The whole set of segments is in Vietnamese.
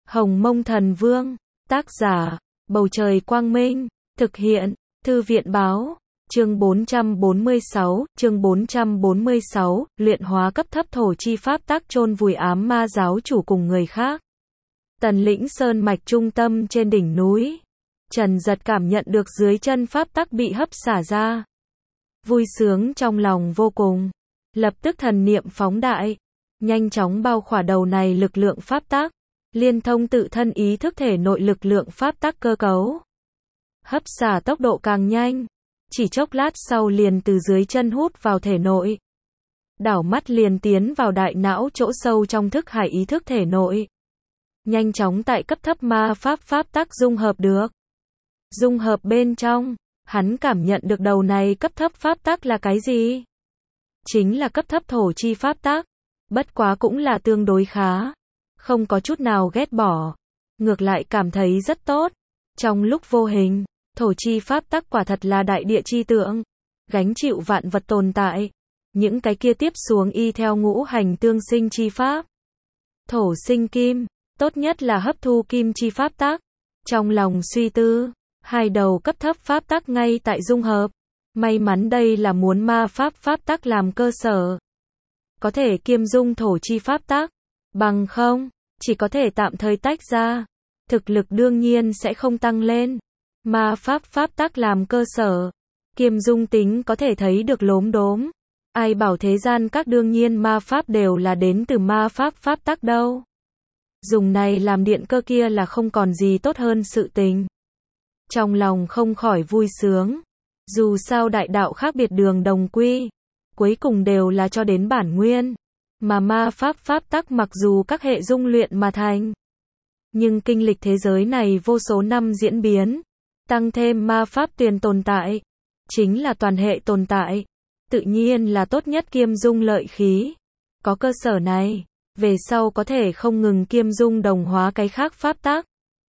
Hồng Mông Thần Vương, tác giả, Bầu Trời Quang Minh, thực hiện, Thư viện Báo, chương 446, luyện hóa cấp thấp thổ chi pháp tác chôn vùi ám ma giáo chủ cùng người khác. Tần lĩnh sơn mạch trung tâm trên đỉnh núi, Trần Giật cảm nhận được dưới chân pháp tắc bị hấp xả ra. Vui sướng trong lòng vô cùng, lập tức thần niệm phóng đại, nhanh chóng bao khỏa đầu này lực lượng pháp tắc, liên thông tự thân ý thức thể nội lực lượng pháp tắc cơ cấu. Hấp xả tốc độ càng nhanh, chỉ chốc lát sau liền từ dưới chân hút vào thể nội. Đảo mắt liền tiến vào đại não chỗ sâu trong thức hải ý thức thể nội. Nhanh chóng tại cấp thấp ma pháp tắc dung hợp được. Dung hợp bên trong, hắn cảm nhận được đầu này cấp thấp pháp tắc là cái gì? Chính là cấp thấp thổ chi pháp tắc, bất quá cũng là tương đối khá, không có chút nào ghét bỏ, ngược lại cảm thấy rất tốt. Trong lúc vô hình, thổ chi pháp tắc quả thật là đại địa chi tượng, gánh chịu vạn vật tồn tại. Những cái kia tiếp xuống y theo ngũ hành tương sinh chi pháp. Thổ sinh kim, tốt nhất là hấp thu kim chi pháp tắc. Trong lòng suy tư, hai đầu cấp thấp pháp tắc ngay tại dung hợp. May mắn đây là muốn ma pháp tắc làm cơ sở, có thể kiêm dung thổ chi pháp tắc, bằng không, chỉ có thể tạm thời tách ra, thực lực đương nhiên sẽ không tăng lên. Ma pháp tắc làm cơ sở, kiêm dung tính có thể thấy được lốm đốm. Ai bảo thế gian các đương nhiên ma pháp đều là đến từ ma pháp tắc đâu. Dùng này làm điện cơ kia là không còn gì tốt hơn sự tình. Trong lòng không khỏi vui sướng. Dù sao đại đạo khác biệt đường đồng quy, cuối cùng đều là cho đến bản nguyên. Mà ma pháp tắc mặc dù các hệ dung luyện mà thành, nhưng kinh lịch thế giới này vô số năm diễn biến, tăng thêm ma pháp tiền tồn tại, chính là toàn hệ tồn tại, tự nhiên là tốt nhất kiêm dung lợi khí. Có cơ sở này, về sau có thể không ngừng kiêm dung đồng hóa cái khác pháp tắc,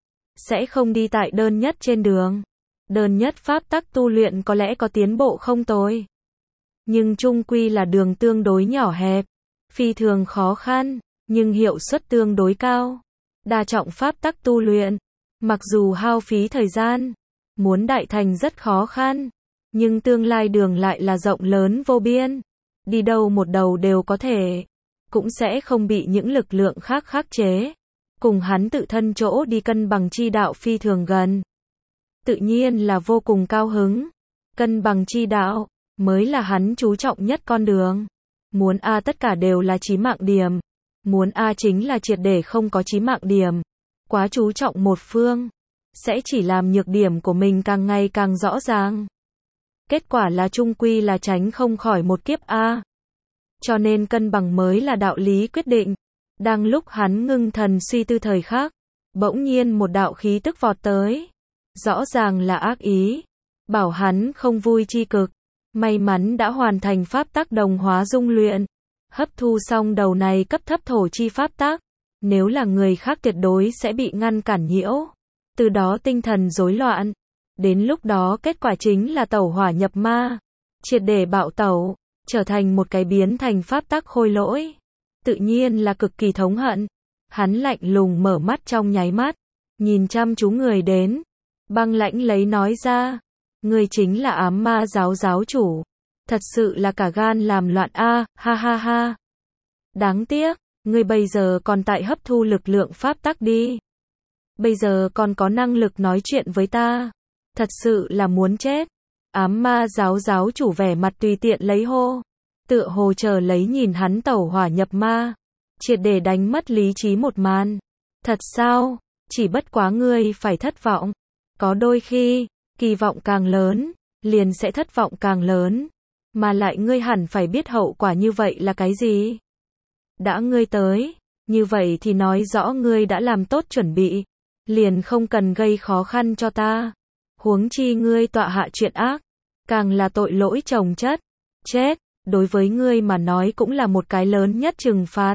sẽ không đi tại đơn nhất trên đường. Đơn nhất pháp tắc tu luyện có lẽ có tiến bộ không tồi, nhưng chung quy là đường tương đối nhỏ hẹp, phi thường khó khăn, nhưng hiệu suất tương đối cao. Đa trọng pháp tắc tu luyện, mặc dù hao phí thời gian, muốn đại thành rất khó khăn, nhưng tương lai đường lại là rộng lớn vô biên. Đi đâu một đầu đều có thể, cũng sẽ không bị những lực lượng khác khắc chế. Cùng hắn tự thân chỗ đi cân bằng chi đạo phi thường gần. Tự nhiên là vô cùng cao hứng. Cân bằng chi đạo, mới là hắn chú trọng nhất con đường. Muốn A tất cả đều là chí mạng điểm. Muốn A chính là triệt để không có chí mạng điểm. Quá chú trọng một phương, sẽ chỉ làm nhược điểm của mình càng ngày càng rõ ràng. Kết quả là chung quy là tránh không khỏi một kiếp A. Cho nên cân bằng mới là đạo lý quyết định. Đang lúc hắn ngưng thần suy tư thời khắc, bỗng nhiên một đạo khí tức vọt tới. Rõ ràng là ác ý, bảo hắn không vui chi cực. May mắn đã hoàn thành pháp tắc đồng hóa dung luyện, hấp thu xong đầu này cấp thấp thổ chi pháp tắc. Nếu là người khác tuyệt đối sẽ bị ngăn cản nhiễu, từ đó tinh thần rối loạn. Đến lúc đó kết quả chính là tẩu hỏa nhập ma, triệt để bạo tẩu, trở thành một cái biến thành pháp tắc khôi lỗi. Tự nhiên là cực kỳ thống hận. Hắn lạnh lùng mở mắt trong nháy mắt, nhìn chăm chú người đến, băng lãnh lấy nói ra, ngươi chính là ám ma giáo giáo chủ, thật sự là cả gan làm loạn a, ha ha ha. Đáng tiếc, ngươi bây giờ còn tại hấp thu lực lượng pháp tắc đi. Bây giờ còn có năng lực nói chuyện với ta, thật sự là muốn chết. Ám ma giáo giáo chủ vẻ mặt tùy tiện lấy hô, tựa hồ chờ lấy nhìn hắn tẩu hỏa nhập ma, triệt để đánh mất lý trí một màn. Thật sao? Chỉ bất quá ngươi phải thất vọng. Có đôi khi, kỳ vọng càng lớn, liền sẽ thất vọng càng lớn. Mà lại ngươi hẳn phải biết hậu quả như vậy là cái gì. Đã ngươi tới, như vậy thì nói rõ ngươi đã làm tốt chuẩn bị, liền không cần gây khó khăn cho ta. Huống chi ngươi tọa hạ chuyện ác, càng là tội lỗi chồng chất. Chết, đối với ngươi mà nói cũng là một cái lớn nhất trừng phạt.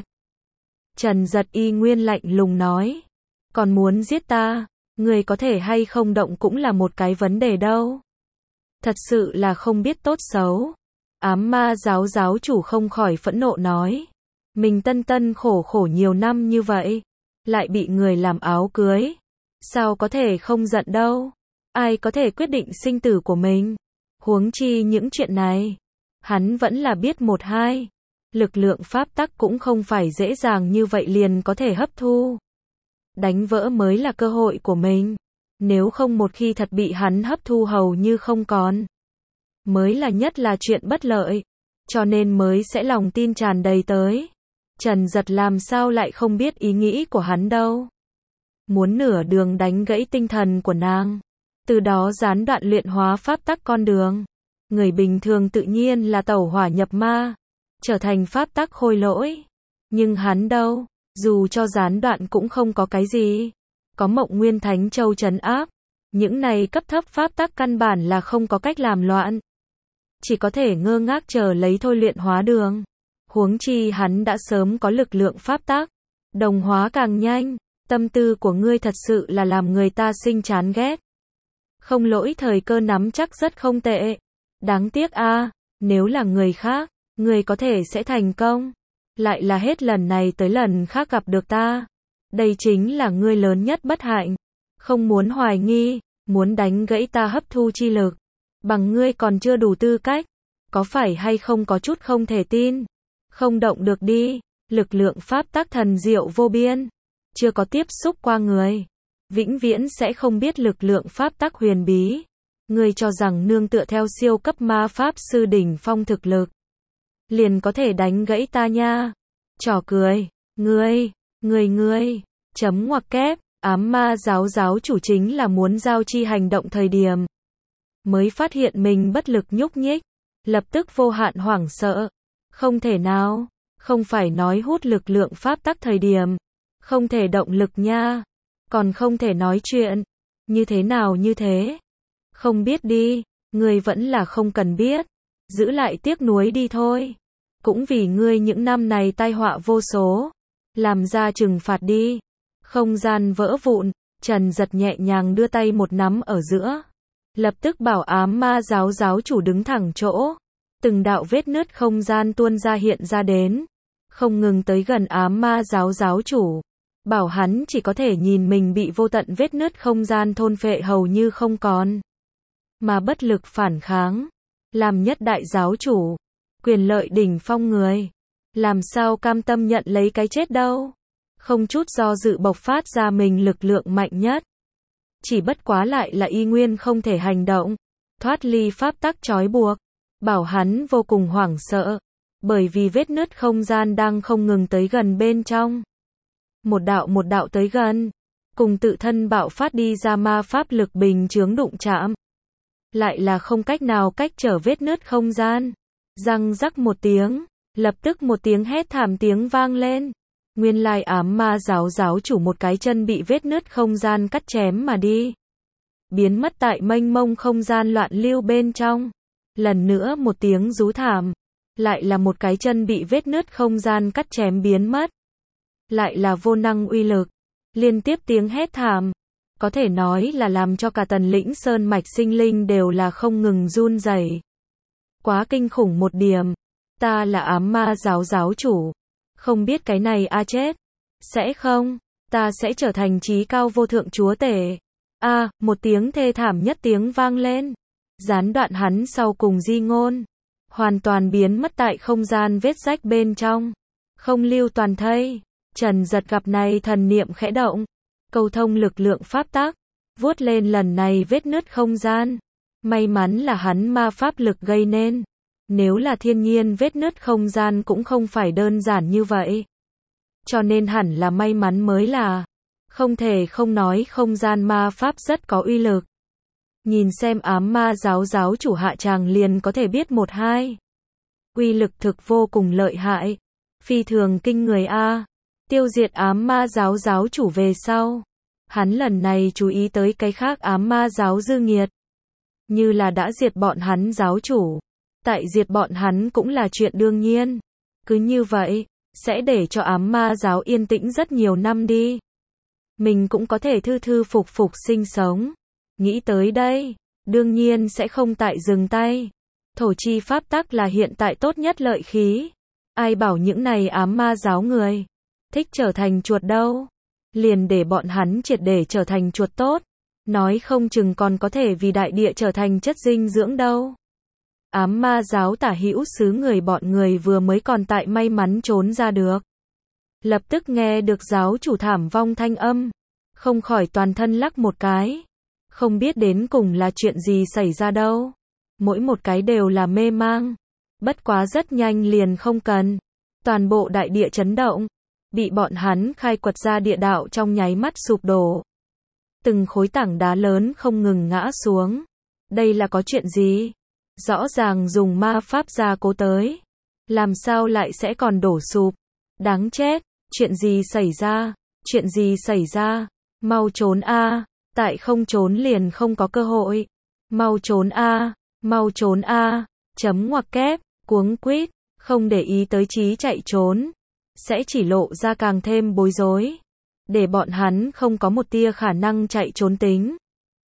Trần Giật y nguyên lạnh lùng nói, còn muốn giết ta, ngươi có thể hay không động cũng là một cái vấn đề đâu. Thật sự là không biết tốt xấu. Ám ma giáo giáo chủ không khỏi phẫn nộ nói, mình tân khổ nhiều năm như vậy, lại bị người làm áo cưới. Sao có thể không giận đâu? Ai có thể quyết định sinh tử của mình? Huống chi những chuyện này, hắn vẫn là biết một hai. Lực lượng pháp tắc cũng không phải dễ dàng như vậy liền có thể hấp thu. Đánh vỡ mới là cơ hội của mình. Nếu không một khi thật bị hắn hấp thu hầu như không còn, mới là nhất là chuyện bất lợi. Cho nên mới sẽ lòng tin tràn đầy tới. Trần Giật làm sao lại không biết ý nghĩ của hắn đâu. Muốn nửa đường đánh gãy tinh thần của nàng, từ đó gián đoạn luyện hóa pháp tắc con đường. Người bình thường tự nhiên là tẩu hỏa nhập ma, trở thành pháp tắc khôi lỗi. Nhưng hắn đâu, dù cho gián đoạn cũng không có cái gì. Có Mộng Nguyên Thánh Châu trấn áp, những này cấp thấp pháp tắc căn bản là không có cách làm loạn. Chỉ có thể ngơ ngác chờ lấy thôi luyện hóa đường. Huống chi hắn đã sớm có lực lượng pháp tắc, đồng hóa càng nhanh. Tâm tư của ngươi thật sự là làm người ta sinh chán ghét. Không lỗi thời cơ nắm chắc rất không tệ. Đáng tiếc a, nếu là người khác, ngươi có thể sẽ thành công. Lại là hết lần này tới lần khác gặp được ta. Đây chính là ngươi lớn nhất bất hạnh. Không muốn hoài nghi, muốn đánh gãy ta hấp thu chi lực. Bằng ngươi còn chưa đủ tư cách. Có phải hay không có chút không thể tin? Không động được đi. Lực lượng pháp tắc thần diệu vô biên. Chưa có tiếp xúc qua người, vĩnh viễn sẽ không biết lực lượng pháp tắc huyền bí. Ngươi cho rằng nương tựa theo siêu cấp ma pháp sư đỉnh phong thực lực, liền có thể đánh gãy ta nha. Trò cười, ngươi, chấm ngoặc kép, ám ma giáo chủ chính là muốn giao chi hành động thời điểm. Mới phát hiện mình bất lực nhúc nhích, lập tức vô hạn hoảng sợ. Không thể nào, không phải nói hút lực lượng pháp tắc thời điểm. Không thể động lực nha. Còn không thể nói chuyện. Như thế nào như thế? Không biết đi. Ngươi vẫn là không cần biết. Giữ lại tiếc nuối đi thôi. Cũng vì ngươi những năm này tai họa vô số. Làm ra trừng phạt đi. Không gian vỡ vụn. Trần Giật nhẹ nhàng đưa tay một nắm ở giữa. Lập tức bảo ám ma giáo chủ đứng thẳng chỗ. Từng đạo vết nứt không gian tuôn ra hiện ra đến. Không ngừng tới gần ám ma giáo chủ. Bảo hắn chỉ có thể nhìn mình bị vô tận vết nứt không gian thôn phệ hầu như không còn. Mà bất lực phản kháng. Làm nhất đại giáo chủ. Quyền lợi đỉnh phong người. Làm sao cam tâm nhận lấy cái chết đâu. Không chút do dự bộc phát ra mình lực lượng mạnh nhất. Chỉ bất quá lại là y nguyên không thể hành động. Thoát ly pháp tắc trói buộc. Bảo hắn vô cùng hoảng sợ. Bởi vì vết nứt không gian đang không ngừng tới gần bên trong. Một đạo tới gần, cùng tự thân bạo phát đi ra ma pháp lực bình chướng đụng chạm. Lại là không cách nào cách trở vết nứt không gian. Răng rắc một tiếng, lập tức một tiếng hét thảm tiếng vang lên. Nguyên lai ám ma giáo chủ một cái chân bị vết nứt không gian cắt chém mà đi. Biến mất tại mênh mông không gian loạn lưu bên trong. Lần nữa một tiếng rú thảm. Lại là một cái chân bị vết nứt không gian cắt chém biến mất. Lại là vô năng uy lực. Liên tiếp tiếng hét thảm. Có thể nói là làm cho cả Tần Lĩnh Sơn mạch sinh linh đều là không ngừng run rẩy. Quá kinh khủng một điểm. Ta là ám ma giáo chủ. Không biết cái này chết. Sẽ không. Ta sẽ trở thành chí cao vô thượng chúa tể. Một tiếng thê thảm nhất tiếng vang lên. Gián đoạn hắn sau cùng di ngôn. Hoàn toàn biến mất tại không gian vết rách bên trong. Không lưu toàn thây. Trần Giật gặp này thần niệm khẽ động. Cầu thông lực lượng pháp tắc. Vuốt lên lần này vết nứt không gian. May mắn là hắn ma pháp lực gây nên. Nếu là thiên nhiên vết nứt không gian cũng không phải đơn giản như vậy. Cho nên hẳn là may mắn mới là. Không thể không nói không gian ma pháp rất có uy lực. Nhìn xem ám ma giáo chủ hạ tràng liền có thể biết một hai. Uy lực thực vô cùng lợi hại. Phi thường kinh người Tiêu diệt ám ma giáo chủ về sau. Hắn lần này chú ý tới cái khác ám ma giáo dư nghiệt. Như là đã diệt bọn hắn giáo chủ. Tại diệt bọn hắn cũng là chuyện đương nhiên. Cứ như vậy, sẽ để cho ám ma giáo yên tĩnh rất nhiều năm đi. Mình cũng có thể thư thư phục phục sinh sống. Nghĩ tới đây, đương nhiên sẽ không tại dừng tay. Thổ chi pháp tắc là hiện tại tốt nhất lợi khí. Ai bảo những này ám ma giáo người thích trở thành chuột đâu. liền để bọn hắn triệt để trở thành chuột tốt. Nói không chừng còn có thể vì đại địa trở thành chất dinh dưỡng đâu. Ám ma giáo tả hữu xứ người bọn người vừa mới còn tại may mắn trốn ra được. Lập tức nghe được giáo chủ thảm vong thanh âm. Không khỏi toàn thân lắc một cái. Không biết đến cùng là chuyện gì xảy ra đâu. Mỗi một cái đều là mê mang. Bất quá rất nhanh liền không cần. Toàn bộ đại địa chấn động. Bị bọn hắn khai quật ra địa đạo trong nháy mắt sụp đổ. Từng khối tảng đá lớn không ngừng ngã xuống. Đây là có chuyện gì? Rõ ràng dùng ma pháp gia cố tới. Làm sao lại sẽ còn đổ sụp? Đáng chết. Chuyện gì xảy ra? Chuyện gì xảy ra? Mau trốn a, tại không trốn liền không có cơ hội. Mau trốn a, mau trốn a. Chấm ngoặc kép, cuống quýt, không để ý tới chí chạy trốn, sẽ chỉ lộ ra càng thêm bối rối. Để bọn hắn không có một tia khả năng chạy trốn tính.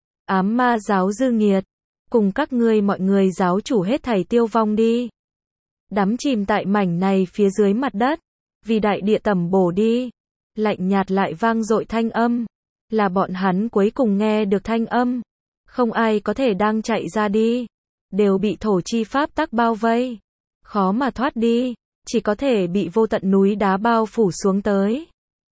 Ám ma giáo dư nghiệt, cùng các ngươi mọi người giáo chủ hết thảy tiêu vong đi. Đắm chìm tại mảnh này phía dưới mặt đất, vì đại địa tẩm bổ đi. Lạnh nhạt lại vang dội thanh âm, là bọn hắn cuối cùng nghe được thanh âm. Không ai có thể đang chạy ra đi, đều bị thổ chi pháp tắc bao vây. Khó mà thoát đi, chỉ có thể bị vô tận núi đá bao phủ xuống tới.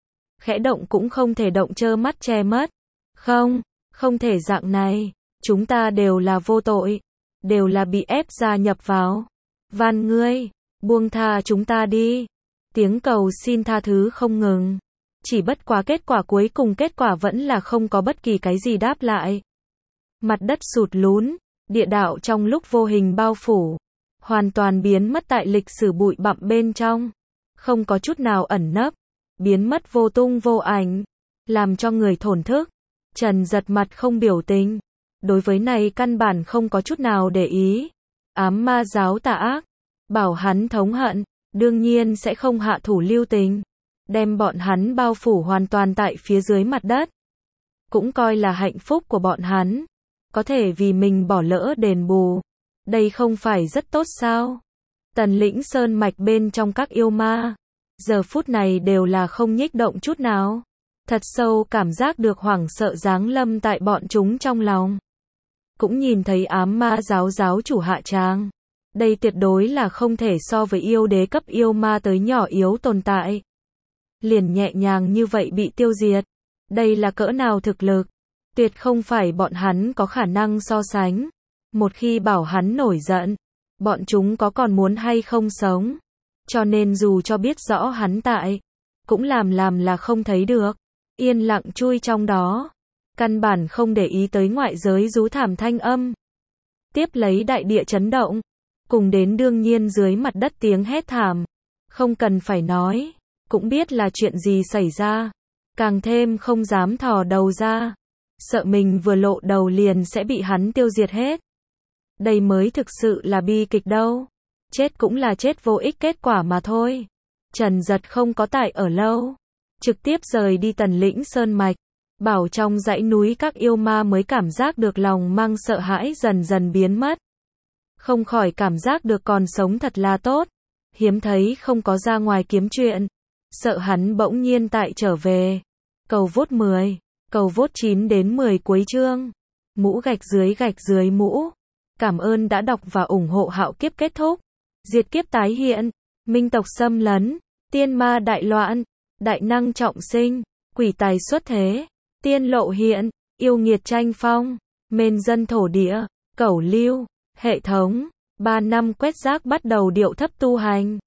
Khẽ động cũng không thể động, trơ mắt che mất. Không, không thể dạng này, chúng ta đều là vô tội, đều là bị ép gia nhập vào. Van ngươi, buông tha chúng ta đi. Tiếng cầu xin tha thứ không ngừng. Chỉ bất quá kết quả cuối cùng kết quả vẫn là không có bất kỳ cái gì đáp lại. Mặt đất sụt lún, địa đạo trong lúc vô hình bao phủ, hoàn toàn biến mất tại lịch sử bụi bặm bên trong. Không có chút nào ẩn nấp, biến mất vô tung vô ảnh, làm cho người thổn thức. Trần giật mặt không biểu tình, đối với này căn bản không có chút nào để ý. Ám ma giáo tà ác, bảo hắn thống hận, đương nhiên sẽ không hạ thủ lưu tình, đem bọn hắn bao phủ hoàn toàn tại phía dưới mặt đất. Cũng coi là hạnh phúc của bọn hắn, có thể vì mình bỏ lỡ đền bù. Đây không phải rất tốt sao? Tần lĩnh sơn mạch bên trong các yêu ma, giờ phút này đều là không nhích động chút nào. Thật sâu cảm giác được hoảng sợ giáng lâm tại bọn chúng trong lòng. Cũng nhìn thấy ám ma giáo giáo chủ hạ tràng. Đây tuyệt đối là không thể so với yêu đế cấp yêu ma tới nhỏ yếu tồn tại. Liền nhẹ nhàng như vậy bị tiêu diệt. Đây là cỡ nào thực lực? Tuyệt không phải bọn hắn có khả năng so sánh. Một khi bảo hắn nổi giận, bọn chúng có còn muốn hay không sống. Cho nên dù cho biết rõ hắn tại, cũng làm là không thấy được. Yên lặng chui trong đó. Căn bản không để ý tới ngoại giới rú thảm thanh âm. Tiếp lấy đại địa chấn động. Cùng đến đương nhiên dưới mặt đất tiếng hét thảm. Không cần phải nói, cũng biết là chuyện gì xảy ra. Càng thêm không dám thò đầu ra. Sợ mình vừa lộ đầu liền sẽ bị hắn tiêu diệt hết. Đây mới thực sự là bi kịch đâu. Chết cũng là chết vô ích kết quả mà thôi. Trần giật không có tại ở lâu. Trực tiếp rời đi tần lĩnh sơn mạch. Bảo trong dãy núi các yêu ma mới cảm giác được lòng mang sợ hãi dần dần biến mất. Không khỏi cảm giác được còn sống thật là tốt. Hiếm thấy không có ra ngoài kiếm chuyện. Sợ hắn bỗng nhiên tại trở về. Cầu vốt 10. Cầu vốt 9 đến 10 cuối chương. Mũ gạch dưới mũ. Cảm ơn đã đọc và ủng hộ Hạo Kiếp kết thúc. Diệt kiếp tái hiện. Minh tộc xâm lấn. Tiên ma đại loạn. Đại năng trọng sinh. Quỷ tài xuất thế. Tiên lộ hiện. Yêu nghiệt tranh phong. Mên dân thổ địa. Cẩu lưu. Hệ thống. 3 năm quét rác bắt đầu điệu thấp tu hành.